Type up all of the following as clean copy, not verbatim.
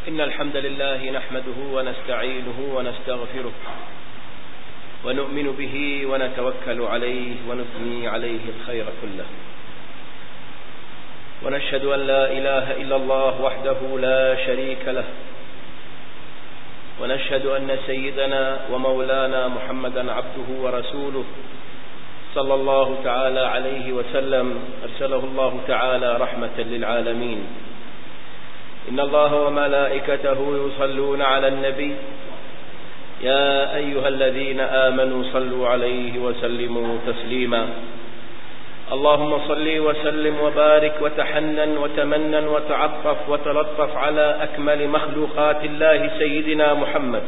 إن الحمد لله نحمده ونستعينه ونستغفره ونؤمن به ونتوكل عليه ونثني عليه الخير كله، ونشهد أن لا إله إلا الله وحده لا شريك له، ونشهد أن سيدنا ومولانا محمدا عبده ورسوله صلى الله تعالى عليه وسلم أرسله الله تعالى رحمة للعالمين. إن الله وملائكته يصلون على النبي يا أيها الذين آمنوا صلوا عليه وسلموا تسليما. اللهم صل وسلم وبارك وتحنن وتمنن وتعطف وتلطف على أكمل مخلوقات الله سيدنا محمد،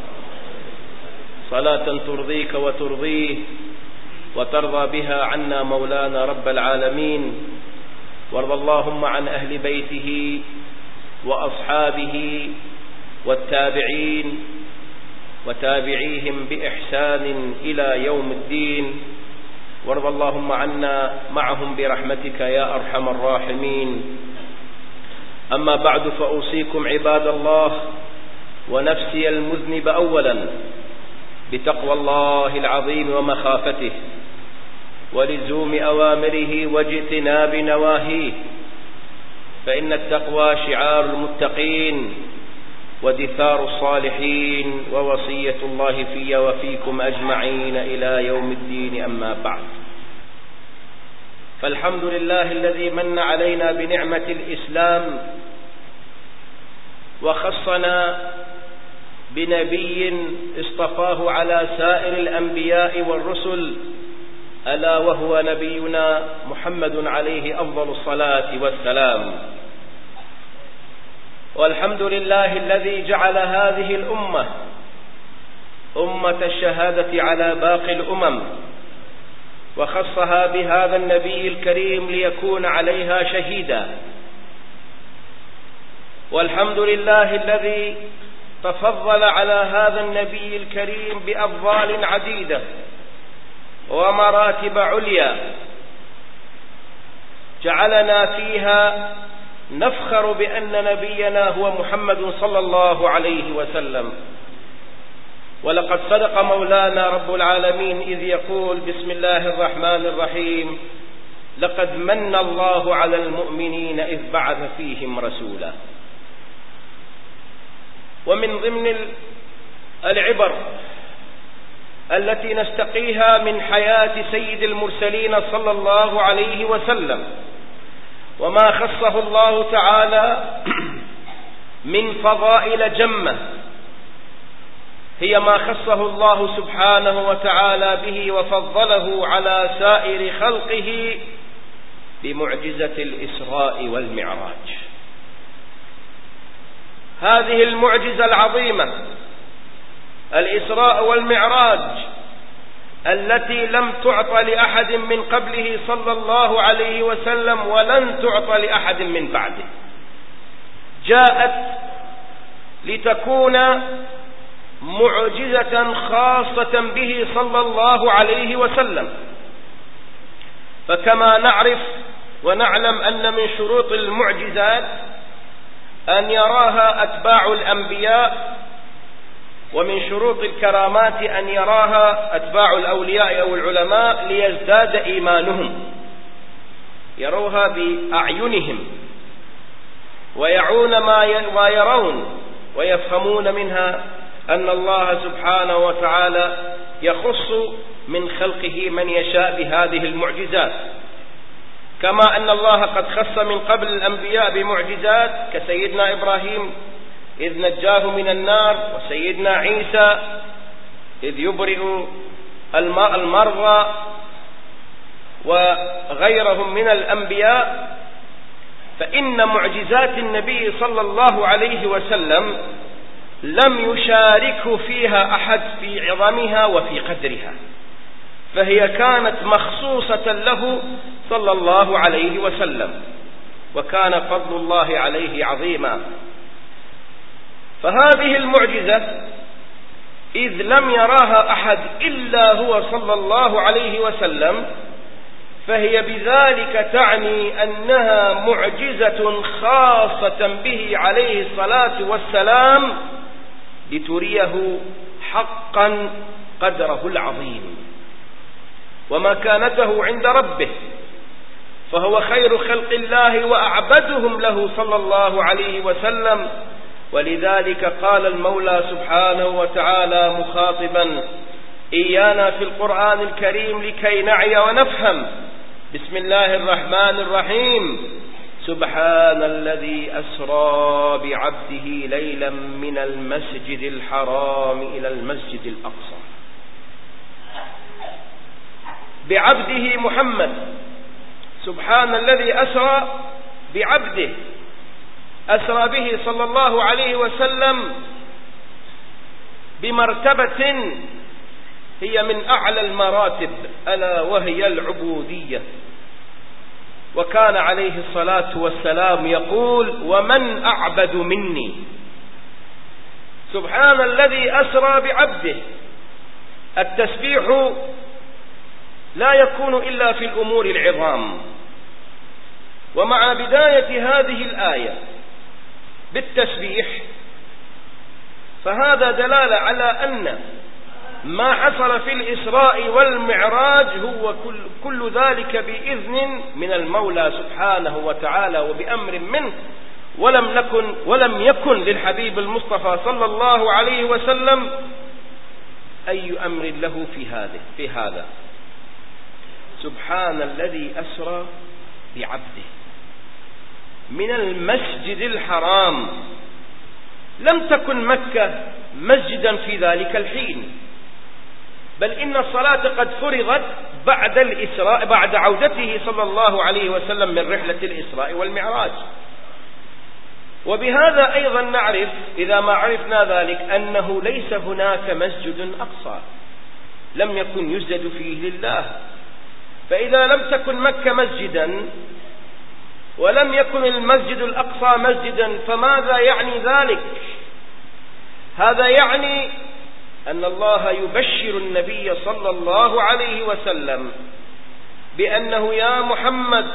صلاة ترضيك وترضيه وترضى بها عنا مولانا رب العالمين. وارض اللهم عن أهل بيته وأصحابه والتابعين وتابعيهم بإحسان إلى يوم الدين، وارض اللهم عنا معهم برحمتك يا أرحم الراحمين. أما بعد، فأوصيكم عباد الله ونفسي المذنب أولا بتقوى الله العظيم ومخافته ولزوم أوامره واجتناب نواهيه، فإن التقوى شعار المتقين ودثار الصالحين ووصية الله في وفيكم أجمعين إلى يوم الدين. أما بعد، فالحمد لله الذي من علينا بنعمة الإسلام وخصنا بنبي اصطفاه على سائر الأنبياء والرسل، ألا وهو نبينا محمد عليه أفضل الصلاة والسلام. والحمد لله الذي جعل هذه الأمة أمة الشهادة على باقي الأمم، وخصها بهذا النبي الكريم ليكون عليها شهيدا. والحمد لله الذي تفضل على هذا النبي الكريم بأفضال عديدة ومراتب عليا جعلنا فيها نفخر بأن نبينا هو محمد صلى الله عليه وسلم. ولقد صدق مولانا رب العالمين إذ يقول: بسم الله الرحمن الرحيم، لقد من الله على المؤمنين إذ بعث فيهم رسولا. ومن ضمن العبر التي نستقيها من حياة سيد المرسلين صلى الله عليه وسلم وما خصه الله تعالى من فضائل جمة، هي ما خصه الله سبحانه وتعالى به وفضله على سائر خلقه بمعجزة الإسراء والمعراج. هذه المعجزة العظيمة الإسراء والمعراج التي لم تعط لأحد من قبله صلى الله عليه وسلم ولن تعط لأحد من بعده، جاءت لتكون معجزة خاصة به صلى الله عليه وسلم. فكما نعرف ونعلم أن من شروط المعجزات أن يراها أتباع الأنبياء، ومن شروط الكرامات أن يراها أتباع الأولياء أو العلماء ليزداد إيمانهم، يروها بأعينهم ويعون ما يرون ويفهمون منها أن الله سبحانه وتعالى يخص من خلقه من يشاء بهذه المعجزات، كما أن الله قد خص من قبل الأنبياء بمعجزات كسيدنا إبراهيم إذ نجاه من النار، وسيدنا عيسى إذ يبرئ المرضى، وغيرهم من الأنبياء. فإن معجزات النبي صلى الله عليه وسلم لم يشاركه فيها أحد في عظمها وفي قدرها، فهي كانت مخصوصة له صلى الله عليه وسلم، وكان فضل الله عليه عظيما. فهذه المعجزة إذ لم يراها أحد إلا هو صلى الله عليه وسلم، فهي بذلك تعني أنها معجزة خاصة به عليه الصلاة والسلام لتريه حقا قدره العظيم ومكانته عند ربه، فهو خير خلق الله وأعبدهم له صلى الله عليه وسلم. ولذلك قال المولى سبحانه وتعالى مخاطبا إيانا في القرآن الكريم لكي نعي ونفهم: بسم الله الرحمن الرحيم، سبحان الذي أسرى بعبده ليلا من المسجد الحرام إلى المسجد الأقصى. بعبده محمد، سبحان الذي أسرى بعبده، أسرى به صلى الله عليه وسلم بمرتبة هي من أعلى المراتب، ألا وهي العبودية. وكان عليه الصلاة والسلام يقول: ومن أعبد مني. سبحان الذي أسرى بعبده. التسبيح لا يكون إلا في الأمور العظام. ومع بداية هذه الآية بالتسبيح فهذا دلالة على أن ما حصل في الإسراء والمعراج هو كل ذلك بإذن من المولى سبحانه وتعالى وبأمر منه، ولم يكن للحبيب المصطفى صلى الله عليه وسلم أي أمر له في هذا. سبحان الذي أسرى بعبده من المسجد الحرام. لم تكن مكة مسجدا في ذلك الحين، بل إن الصلاة قد فرضت بعد الإسراء، بعد عودته صلى الله عليه وسلم من رحلة الإسراء والمعراج. وبهذا أيضا نعرف، إذا ما عرفنا ذلك، أنه ليس هناك مسجد أقصى لم يكن يسجد فيه لله. فإذا لم تكن مكة مسجدا ولم يكن المسجد الأقصى مسجدا، فماذا يعني ذلك؟ هذا يعني أن الله يبشر النبي صلى الله عليه وسلم بأنه: يا محمد،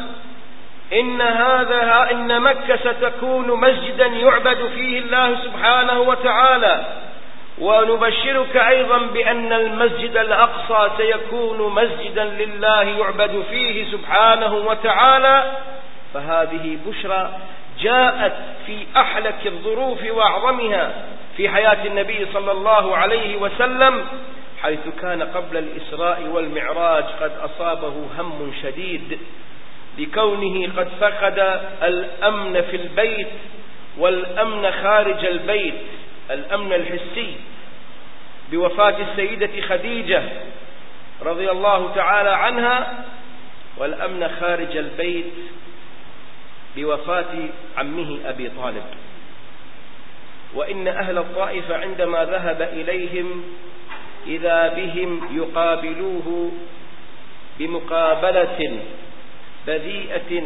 إن مكة ستكون مسجدا يعبد فيه الله سبحانه وتعالى، ونبشرك أيضا بأن المسجد الأقصى سيكون مسجدا لله يعبد فيه سبحانه وتعالى. فهذه بشرى جاءت في أحلك الظروف وأعظمها في حياة النبي صلى الله عليه وسلم، حيث كان قبل الإسراء والمعراج قد أصابه هم شديد لكونه قد فقد الأمن في البيت والأمن خارج البيت، الأمن الحسي بوفاة السيدة خديجة رضي الله تعالى عنها، والأمن خارج البيت بوفاة عمه أبي طالب. وإن أهل الطائف عندما ذهب إليهم إذا بهم يقابلوه بمقابلة بذيئة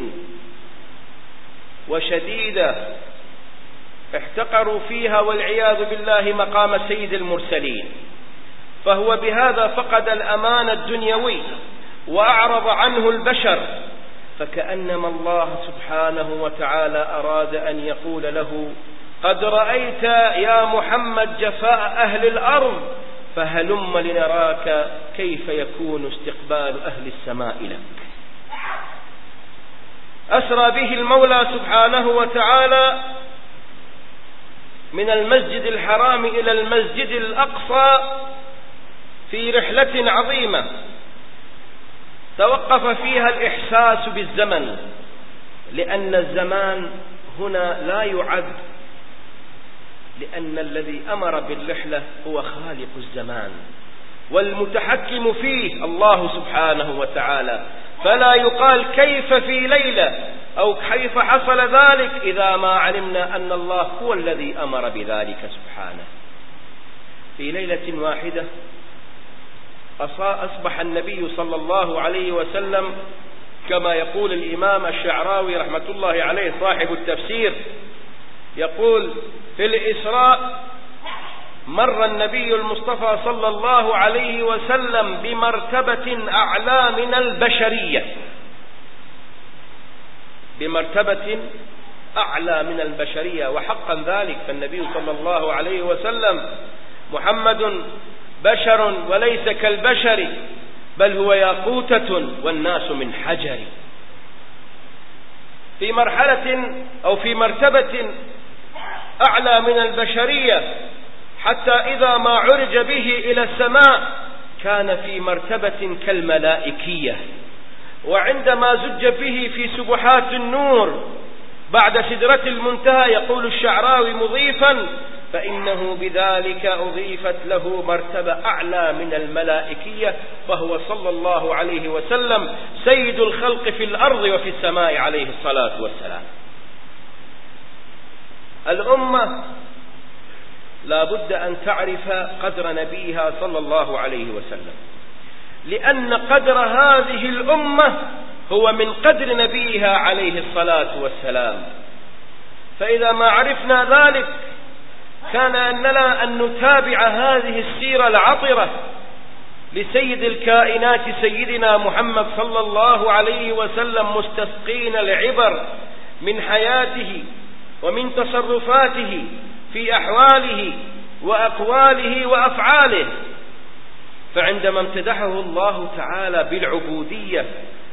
وشديدة احتقروا فيها والعياذ بالله مقام سيد المرسلين، فهو بهذا فقد الأمان الدنيوي وأعرض عنه البشر، فكأنما الله سبحانه وتعالى أراد أن يقول له: قد رأيت يا محمد جفاء أهل الأرض، فهلم لنراك كيف يكون استقبال أهل السماء لك. أسرى به المولى سبحانه وتعالى من المسجد الحرام إلى المسجد الأقصى في رحلة عظيمة توقف فيها الإحساس بالزمن، لأن الزمان هنا لا يعد، لأن الذي أمر بالرحلة هو خالق الزمان والمتحكم فيه الله سبحانه وتعالى، فلا يقال كيف في ليلة أو كيف حصل ذلك إذا ما علمنا أن الله هو الذي أمر بذلك سبحانه. في ليلة واحدة أصبح النبي صلى الله عليه وسلم كما يقول الإمام الشعراوي رحمة الله عليه صاحب التفسير، يقول: في الإسراء مر النبي المصطفى صلى الله عليه وسلم بمرتبة أعلى من البشرية، بمرتبة أعلى من البشرية، وحقا ذلك، فالنبي صلى الله عليه وسلم محمد بشر وليس كالبشر، بل هو ياقوتة والناس من حجر. في مرحلة أو في مرتبة أعلى من البشرية، حتى إذا ما عرج به إلى السماء كان في مرتبة كالملائكية، وعندما زج به في سبحات النور بعد سدرة المنتهى يقول الشعراوي مضيفا: فإنه بذلك أضيفت له مرتبة أعلى من الملائكية، فهو صلى الله عليه وسلم سيد الخلق في الأرض وفي السماء عليه الصلاة والسلام. الأمة لا بد أن تعرف قدر نبيها صلى الله عليه وسلم، لأن قدر هذه الأمة هو من قدر نبيها عليه الصلاة والسلام. فإذا ما عرفنا ذلك كان أننا أن نتابع هذه السيرة العطرة لسيد الكائنات سيدنا محمد صلى الله عليه وسلم، مستسقين العبر من حياته ومن تصرفاته في أحواله وأقواله وأفعاله. فعندما امتدحه الله تعالى بالعبودية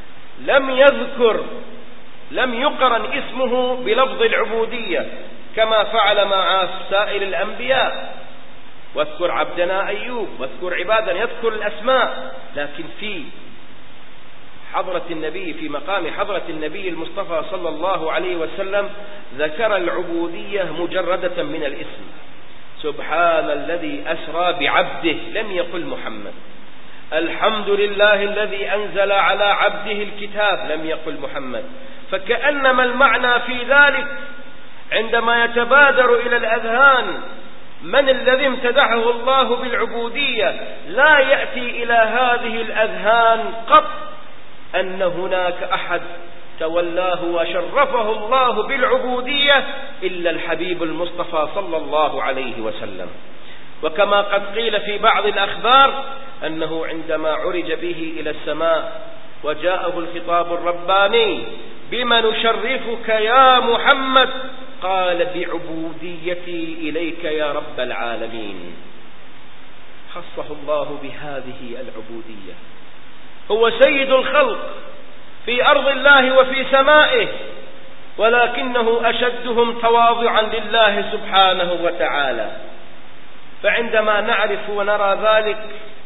لم يقرن اسمه بلفظ العبودية كما فعل مع سائر الأنبياء. واذكر عبدنا أيوب، واذكر عبادا، يذكر الأسماء، لكن في حضرة النبي، في مقام حضرة النبي المصطفى صلى الله عليه وسلم ذكر العبودية مجردة من الاسم. سبحان الذي أسرى بعبده، لم يقل محمد. الحمد لله الذي أنزل على عبده الكتاب، لم يقل محمد. فكأنما المعنى في ذلك عندما يتبادر إلى الأذهان من الذي امتدحه الله بالعبودية، لا يأتي إلى هذه الأذهان قط أن هناك أحد تولاه وشرفه الله بالعبودية إلا الحبيب المصطفى صلى الله عليه وسلم. وكما قد قيل في بعض الأخبار أنه عندما عرج به إلى السماء وجاءه الخطاب الرباني: بما نشرفك يا محمد؟ قال: بعبوديتي إليك يا رب العالمين. خصه الله بهذه العبودية. هو سيد الخلق في أرض الله وفي سمائه، ولكنه أشدهم تواضعا لله سبحانه وتعالى. فعندما نعرف ونرى ذلك،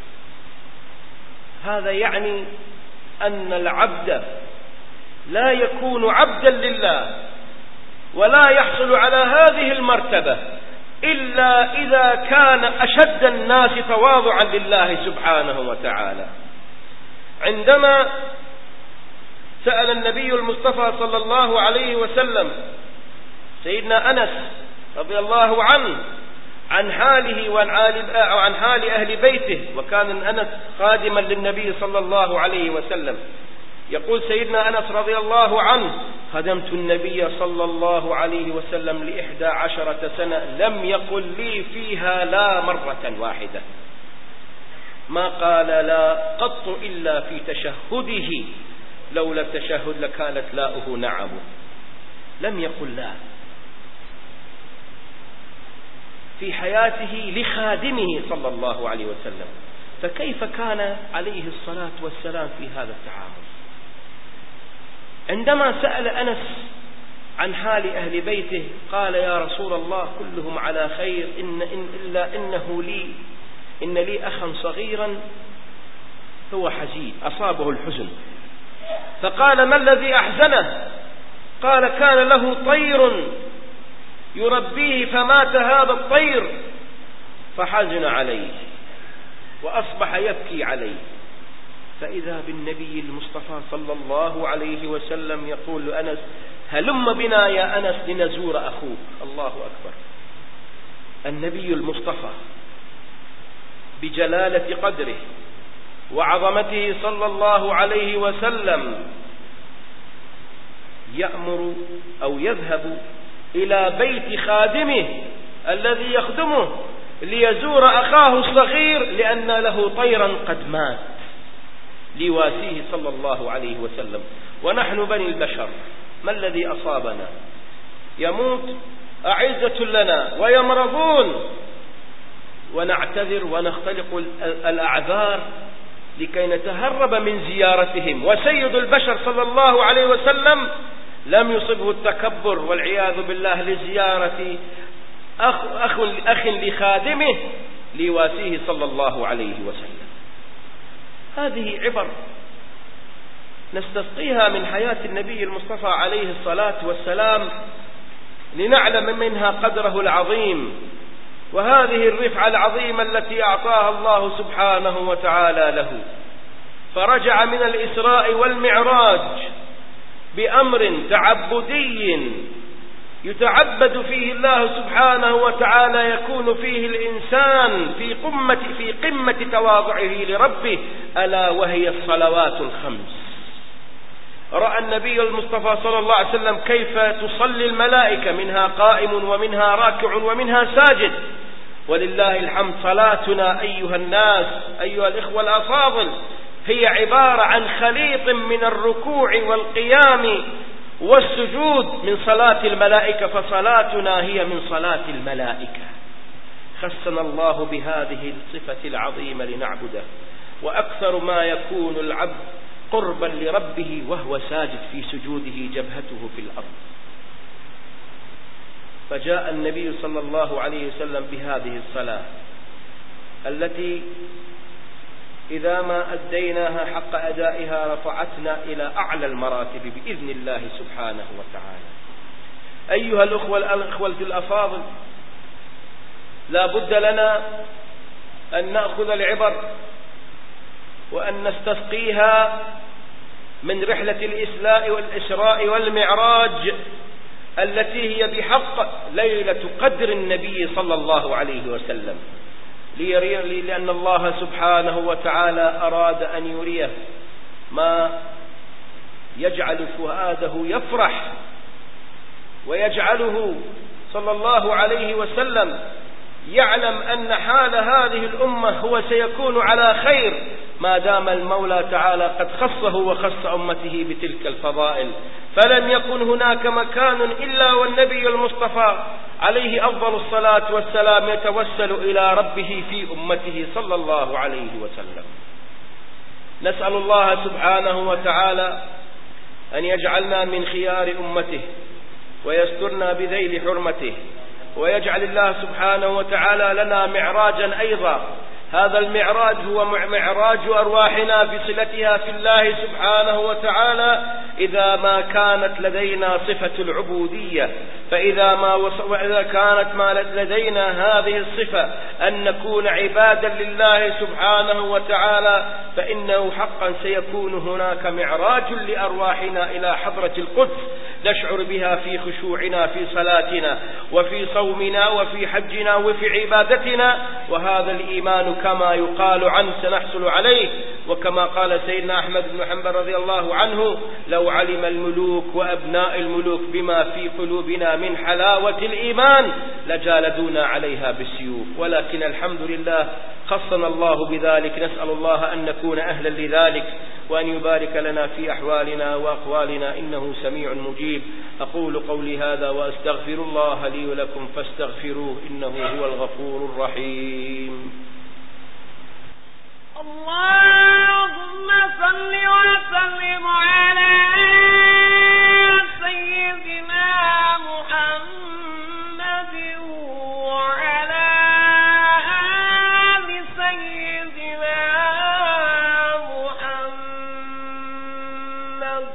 هذا يعني أن العبد لا يكون عبدا لله ولا يحصل على هذه المرتبة إلا إذا كان أشد الناس تواضعا لله سبحانه وتعالى. عندما سأل النبي المصطفى صلى الله عليه وسلم سيدنا أنس رضي الله عنه عن حاله وعن حال أهل بيته، وكان أنس خادما للنبي صلى الله عليه وسلم، يقول سيدنا أنس رضي الله عنه: خدمت النبي صلى الله عليه وسلم ل11 سنة، لم يقل لي فيها لا مرة واحدة، ما قال لا قط إلا في تشهده، لولا التشهد لكانت لاؤه نعم، لم يقل لا في حياته لخادمه صلى الله عليه وسلم. فكيف كان عليه الصلاة والسلام في هذا التعامل؟ عندما سأل أنس عن حال أهل بيته قال: يا رسول الله كلهم على خير، إلا إن لي أخا صغيرا هو حزين، أصابه الحزن. فقال: ما الذي أحزنه؟ قال: كان له طير يربيه فمات هذا الطير فحزن عليه وأصبح يبكي عليه. فإذا بالنبي المصطفى صلى الله عليه وسلم يقول لأنس: هلم بنا يا أنس لنزور أخوك. الله أكبر. النبي المصطفى بجلالة قدره وعظمته صلى الله عليه وسلم يأمر أو يذهب إلى بيت خادمه الذي يخدمه ليزور أخاه الصغير لأن له طيرا قد مات، ليواسيه صلى الله عليه وسلم. ونحن بني البشر ما الذي أصابنا؟ يموت أعزة لنا ويمرضون ونعتذر ونختلق الأعذار لكي نتهرب من زيارتهم. وسيد البشر صلى الله عليه وسلم لم يصبه التكبر والعياذ بالله لزيارة أخ لخادمه ليواسيه صلى الله عليه وسلم. هذه عبر نستسقيها من حياة النبي المصطفى عليه الصلاة والسلام لنعلم منها قدره العظيم، وهذه الرفعة العظيمة التي أعطاها الله سبحانه وتعالى له. فرجع من الإسراء والمعراج بأمر تعبدي يتعبد فيه الله سبحانه وتعالى، يكون فيه الإنسان في قمة تواضعه لربه، ألا وهي الصلوات الخمس. رأى النبي المصطفى صلى الله عليه وسلم كيف تصلي الملائكة، منها قائم ومنها راكع ومنها ساجد. ولله الحمد صلاتنا أيها الناس أيها الإخوة الأفاضل هي عبارة عن خليط من الركوع والقيام والسجود من صلاة الملائكة، فصلاتنا هي من صلاة الملائكة. خصنا الله بهذه الصفة العظيمة لنعبده. وأكثر ما يكون العبد قربا لربه وهو ساجد في سجوده جبهته في الأرض. فجاء النبي صلى الله عليه وسلم بهذه الصلاة التي إذا ما أديناها حق أدائها رفعتنا إلى أعلى المراتب بإذن الله سبحانه وتعالى. أيها الأخوة الأفاضل، لا بد لنا أن نأخذ العبر وأن نستسقيها من رحلة الإسراء والمعراج التي هي بحق ليلة قدر النبي صلى الله عليه وسلم، لأن الله سبحانه وتعالى أراد أن يريه ما يجعل فؤاده يفرح ويجعله صلى الله عليه وسلم يعلم أن حال هذه الأمة هو سيكون على خير ما دام المولى تعالى قد خصه وخص أمته بتلك الفضائل. فلم يكن هناك مكان إلا والنبي المصطفى عليه أفضل الصلاة والسلام يتوسل إلى ربه في أمته صلى الله عليه وسلم. نسأل الله سبحانه وتعالى أن يجعلنا من خيار أمته ويسترنا بذيل حرمته، ويجعل الله سبحانه وتعالى لنا معراجا أيضا. هذا المعراج هو معراج أرواحنا بصلتها في الله سبحانه وتعالى إذا ما كانت لدينا صفة العبودية. وإذا كانت ما لدينا هذه الصفة أن نكون عبادا لله سبحانه وتعالى، فإنه حقا سيكون هناك معراج لأرواحنا إلى حضرة القدس نشعر بها في خشوعنا في صلاتنا وفي صومنا وفي حجنا وفي عبادتنا. وهذا الإيمان كما يقال عنه سنحصل عليه، وكما قال سيدنا أحمد بن حنبل رضي الله عنه: لو علم الملوك وأبناء الملوك بما في قلوبنا من حلاوة الإيمان لجالدونا عليها بالسيوف. ولكن الحمد لله خصنا الله بذلك. نسأل الله أن نكون أهلا لذلك، وأن يبارك لنا في أحوالنا وأقوالنا، إنه سميع مجيب. أقول قولي هذا وأستغفر الله لي ولكم فاستغفروه إنه هو الغفور الرحيم. اللهم صل وسلم على سيدنا محمد وعلى آل سيدنا محمد.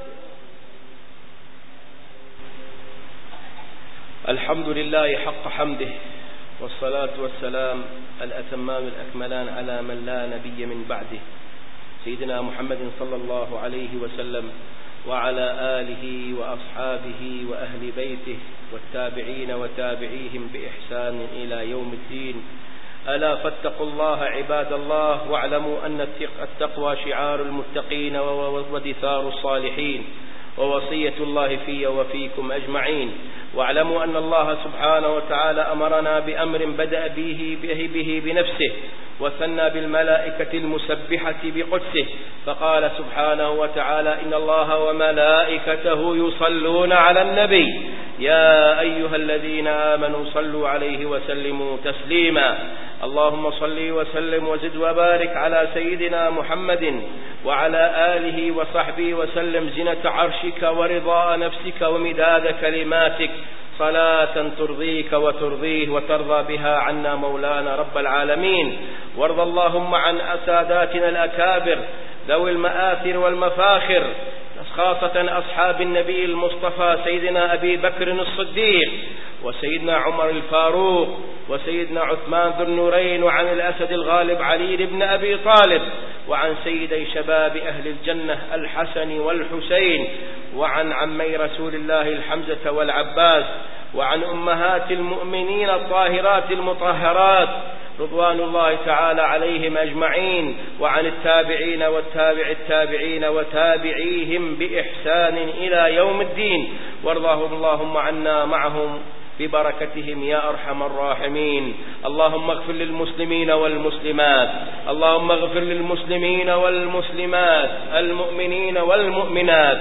الحمد لله حق حمده، والصلاة والسلام الأتمان الأكملان على من لا نبي من بعده، سيدنا محمد صلى الله عليه وسلم، وعلى آله وأصحابه وأهل بيته والتابعين وتابعيهم بإحسان إلى يوم الدين. ألا فاتقوا الله عباد الله، واعلموا أن التقوى شعار المتقين ودثار الصالحين، ووصية الله في وفيكم أجمعين. واعلموا أن الله سبحانه وتعالى أمرنا بأمر بدأ به بنفسه وثنى بالملائكة المسبحة بقدسه، فقال سبحانه وتعالى: إن الله وملائكته يصلون على النبي يا أيها الذين آمنوا صلوا عليه وسلموا تسليما. اللهم صل وسلم وزد وبارك على سيدنا محمد وعلى آله وصحبه وسلم زنة عرشك ورضاء نفسك ومداد كلماتك، صلاة ترضيك وترضيه وترضى بها عنا مولانا رب العالمين. وارض اللهم عن أساداتنا الأكابر ذوي المآثر والمفاخر، خاصة أصحاب النبي المصطفى سيدنا أبي بكر الصديق وسيدنا عمر الفاروق وسيدنا عثمان ذو النورين، وعن الأسد الغالب علي بن أبي طالب، وعن سيدي شباب أهل الجنة الحسن والحسين، وعن عمي رسول الله الحمزة والعباس، وعن أمهات المؤمنين الطاهرات المطهرات رضوان الله تعالى عليهم أجمعين، وعن التابعين والتابع التابعين وتابعيهم بإحسان إلى يوم الدين، وارضاهم اللهم عنا معهم ببركتهم يا أرحم الراحمين. اللهم اغفر للمسلمين والمسلمات، اللهم اغفر للمسلمين والمسلمات المؤمنين والمؤمنات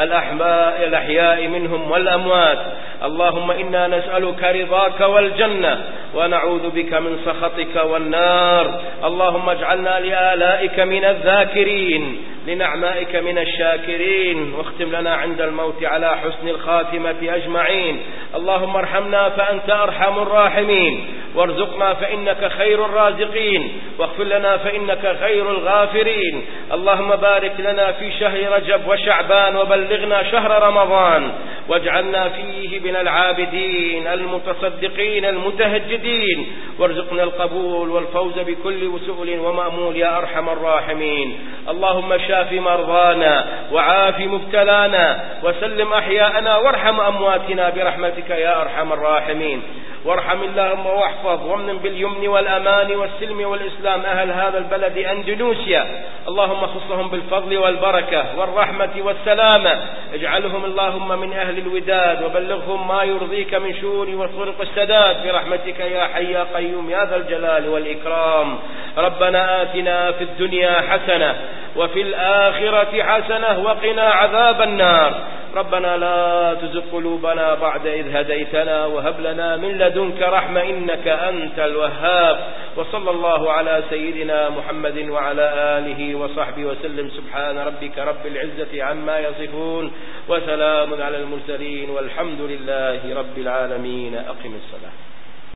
الأحياء منهم والأموات. اللهم إنا نسألك رضاك والجنة ونعوذ بك من سخطك والنار. اللهم اجعلنا لآلائك من الذاكرين، لنعمائك من الشاكرين، واختم لنا عند الموت على حسن الخاتمة أجمعين. اللهم ارحمنا فأنت أرحم الراحمين، وارزقنا فإنك خير الرازقين، واغفر لنا فإنك خير الغافرين. اللهم بارك لنا في شهر رجب وشعبان، وبلغنا شهر رمضان، واجعلنا فيه من العابدين المتصدقين المتهجدين، وارزقنا القبول والفوز بكل سؤل ومأمول يا أرحم الراحمين. اللهم شاف مرضانا وعاف مبتلانا وسلم أحياءنا وارحم أمواتنا برحمتك يا أرحم الراحمين. وارحم اللهم واحفظ وامن باليمن والأمان والسلم والإسلام أهل هذا البلد أندونيسيا، اللهم خصهم بالفضل والبركة والرحمة والسلامة، اجعلهم اللهم من أهل الوداد، وبلغهم ما يرضيك من شؤون وطرق السداد برحمتك يا حي يا قيوم يا ذا الجلال والإكرام. ربنا آتنا في الدنيا حسنة وفي الآخرة حسنة وقنا عذاب النار. ربنا لا تزغ قلوبنا بعد إذ هديتنا وهب لنا من لدنك رحمة إنك أنت الوهاب. وصلى الله على سيدنا محمد وعلى آله وصحبه وسلم. سبحان ربك رب العزة عما يصفون، وسلام على المرسلين، والحمد لله رب العالمين. أقم الصلاة.